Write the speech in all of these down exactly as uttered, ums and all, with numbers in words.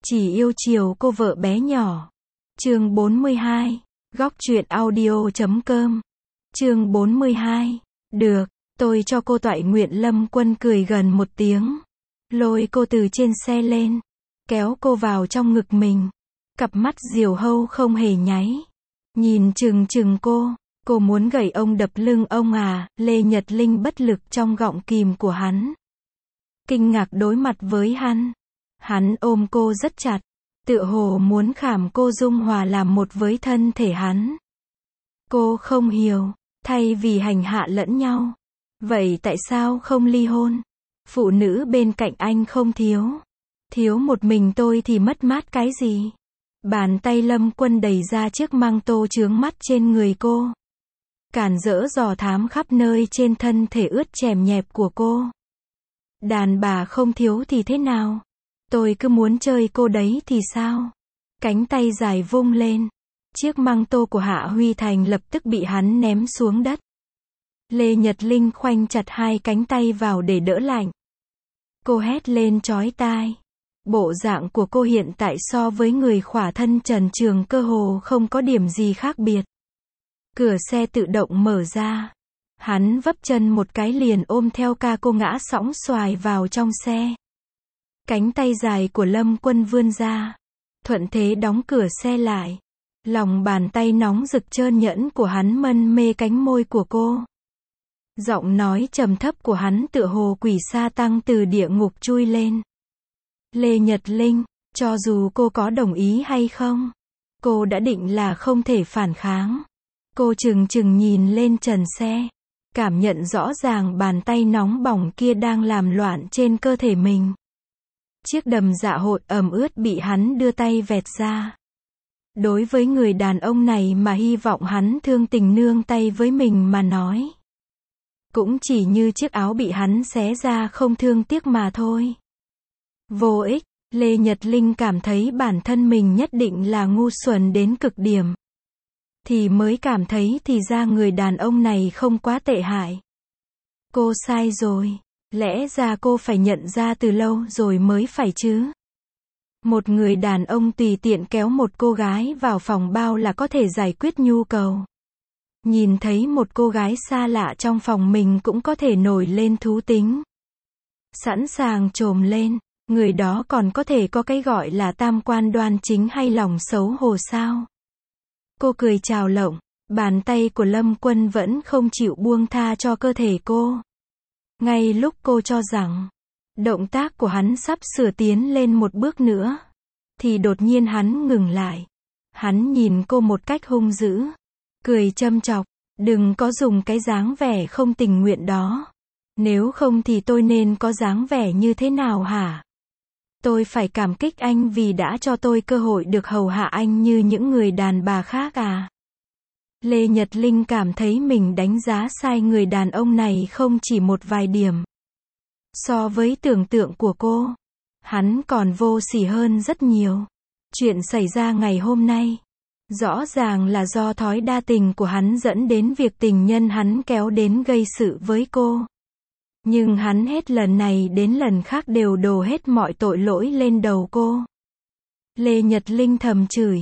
Chỉ yêu chiều cô vợ bé nhỏ. Chương bốn mươi hai. Góc truyện audio chấm com. Chương bốn mươi hai. Được, tôi cho cô toại nguyện. Lâm Quân cười gần một tiếng, lôi cô từ trên xe lên, kéo cô vào trong ngực mình. Cặp mắt diều hâu không hề nháy, nhìn chừng chừng cô. Cô muốn gẩy ông đập lưng ông à? Lê Nhật Linh bất lực trong gọng kìm của hắn, kinh ngạc đối mặt với hắn. Hắn ôm cô rất chặt, tựa hồ muốn khảm cô dung hòa làm một với thân thể hắn. Cô không hiểu, thay vì hành hạ lẫn nhau, vậy tại sao không ly hôn? Phụ nữ bên cạnh anh không thiếu, thiếu một mình tôi thì mất mát cái gì? Bàn tay Lâm Quân đẩy ra chiếc măng tô chướng mắt trên người cô, cản rỡ dò thám khắp nơi trên thân thể ướt chèm nhẹp của cô. Đàn bà không thiếu thì thế nào? Tôi cứ muốn chơi cô đấy thì sao? Cánh tay dài vung lên, chiếc măng tô của Hạ Huy Thành lập tức bị hắn ném xuống đất. Lê Nhật Linh khoanh chặt hai cánh tay vào để đỡ lạnh. Cô hét lên chói tai. Bộ dạng của cô hiện tại so với người khỏa thân trần truồng cơ hồ không có điểm gì khác biệt. Cửa xe tự động mở ra. Hắn vấp chân một cái liền ôm theo ca cô ngã sõng xoài vào trong xe. Cánh tay dài của Lâm Quân vươn ra, thuận thế đóng cửa xe lại. Lòng bàn tay nóng rực trơn nhẵn của hắn mân mê cánh môi của cô. Giọng nói trầm thấp của hắn tựa hồ quỷ sa tăng từ địa ngục chui lên. Lê Nhật Linh, cho dù cô có đồng ý hay không, cô đã định là không thể phản kháng. Cô chừng chừng nhìn lên trần xe, cảm nhận rõ ràng bàn tay nóng bỏng kia đang làm loạn trên cơ thể mình. Chiếc đầm dạ hội ẩm ướt bị hắn đưa tay vẹt ra. Đối với người đàn ông này mà hy vọng hắn thương tình nương tay với mình mà nói, cũng chỉ như chiếc áo bị hắn xé ra không thương tiếc mà thôi. Vô ích, Lê Nhật Linh cảm thấy bản thân mình nhất định là ngu xuẩn đến cực điểm. Thì mới cảm thấy thì ra người đàn ông này không quá tệ hại. Cô sai rồi. Lẽ ra cô phải nhận ra từ lâu rồi mới phải chứ. Một người đàn ông tùy tiện kéo một cô gái vào phòng bao là có thể giải quyết nhu cầu. Nhìn thấy một cô gái xa lạ trong phòng mình cũng có thể nổi lên thú tính, sẵn sàng trồm lên. Người đó còn có thể có cái gọi là tam quan đoan chính hay lòng xấu hổ sao? Cô cười chào lộng, bàn tay của Lâm Quân vẫn không chịu buông tha cho cơ thể cô. Ngay lúc cô cho rằng động tác của hắn sắp sửa tiến lên một bước nữa, thì đột nhiên hắn ngừng lại. Hắn nhìn cô một cách hung dữ, cười châm chọc, đừng có dùng cái dáng vẻ không tình nguyện đó. Nếu không thì tôi nên có dáng vẻ như thế nào hả? Tôi phải cảm kích anh vì đã cho tôi cơ hội được hầu hạ anh như những người đàn bà khác à? Lê Nhật Linh cảm thấy mình đánh giá sai người đàn ông này không chỉ một vài điểm. So với tưởng tượng của cô, hắn còn vô sỉ hơn rất nhiều. Chuyện xảy ra ngày hôm nay, rõ ràng là do thói đa tình của hắn dẫn đến việc tình nhân hắn kéo đến gây sự với cô. Nhưng hắn hết lần này đến lần khác đều đổ hết mọi tội lỗi lên đầu cô. Lê Nhật Linh thầm chửi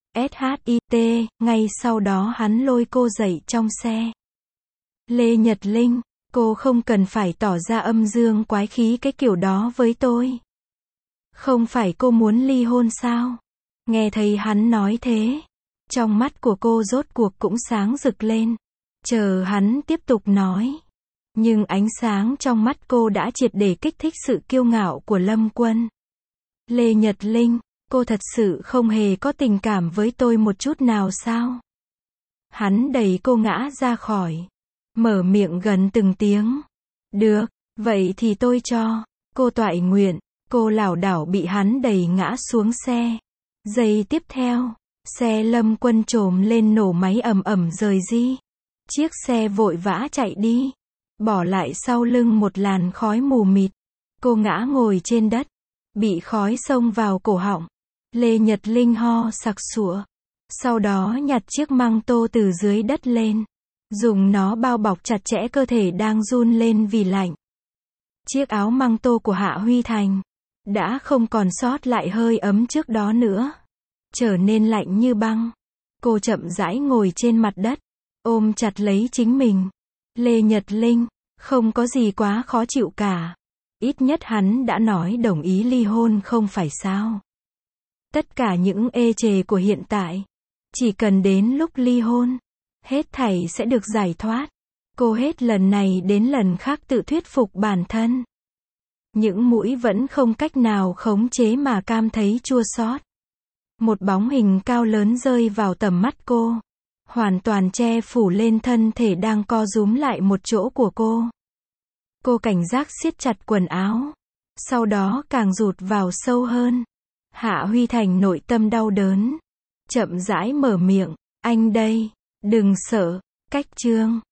sít, ngay sau đó hắn lôi cô dậy trong xe. Lê Nhật Linh, cô không cần phải tỏ ra âm dương quái khí cái kiểu đó với tôi. Không phải cô muốn ly hôn sao? Nghe thấy hắn nói thế, trong mắt của cô rốt cuộc cũng sáng rực lên. Chờ hắn tiếp tục nói. Nhưng ánh sáng trong mắt cô đã triệt để kích thích sự kiêu ngạo của Lâm Quân. Lê Nhật Linh, cô thật sự không hề có tình cảm với tôi một chút nào sao? Hắn đẩy cô ngã ra khỏi, mở miệng gần từng tiếng. Được, vậy thì tôi cho cô toại nguyện. Cô lảo đảo bị hắn đẩy ngã xuống xe. Giây tiếp theo, xe Lâm Quân trồm lên nổ máy ầm ầm rời đi. Chiếc xe vội vã chạy đi, bỏ lại sau lưng một làn khói mù mịt. Cô ngã ngồi trên đất, bị khói xông vào cổ họng. Lê Nhật Linh ho sặc sụa, sau đó nhặt chiếc măng tô từ dưới đất lên, dùng nó bao bọc chặt chẽ cơ thể đang run lên vì lạnh. Chiếc áo măng tô của Hạ Huy Thành, đã không còn sót lại hơi ấm trước đó nữa, trở nên lạnh như băng. Cô chậm rãi ngồi trên mặt đất, ôm chặt lấy chính mình. Lê Nhật Linh, không có gì quá khó chịu cả. Ít nhất hắn đã nói đồng ý ly hôn không phải sao? Tất cả những ê chề của hiện tại, chỉ cần đến lúc ly hôn, hết thảy sẽ được giải thoát. Cô hết lần này đến lần khác tự thuyết phục bản thân. Những mũi vẫn không cách nào khống chế mà cảm thấy chua xót. Một bóng hình cao lớn rơi vào tầm mắt cô, hoàn toàn che phủ lên thân thể đang co rúm lại một chỗ của cô. Cô cảnh giác siết chặt quần áo, sau đó càng rụt vào sâu hơn. Hạ Huy Thành nội tâm đau đớn, chậm rãi mở miệng, anh đây, đừng sợ. Cách chương